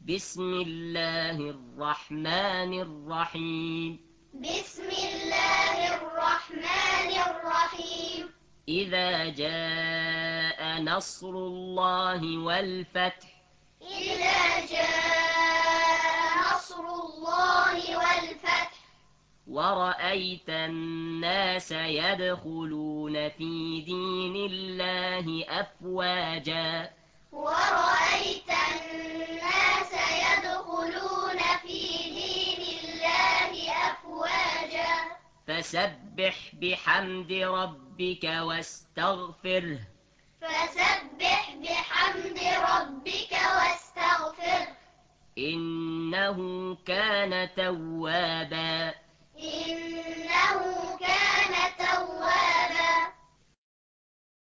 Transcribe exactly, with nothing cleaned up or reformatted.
بسم الله الرحمن الرحيم بسم الله الرحمن الرحيم إذا جاء نصر الله والفتح إذا جاء نصر الله والفتح ورأيت الناس يدخلون في دين الله أفواجا ورأيت الناس يدخلون في دين الله أفواجا فسبح بحمد ربك واستغفره فسبح بحمد ربك واستغفره إنه كان توابا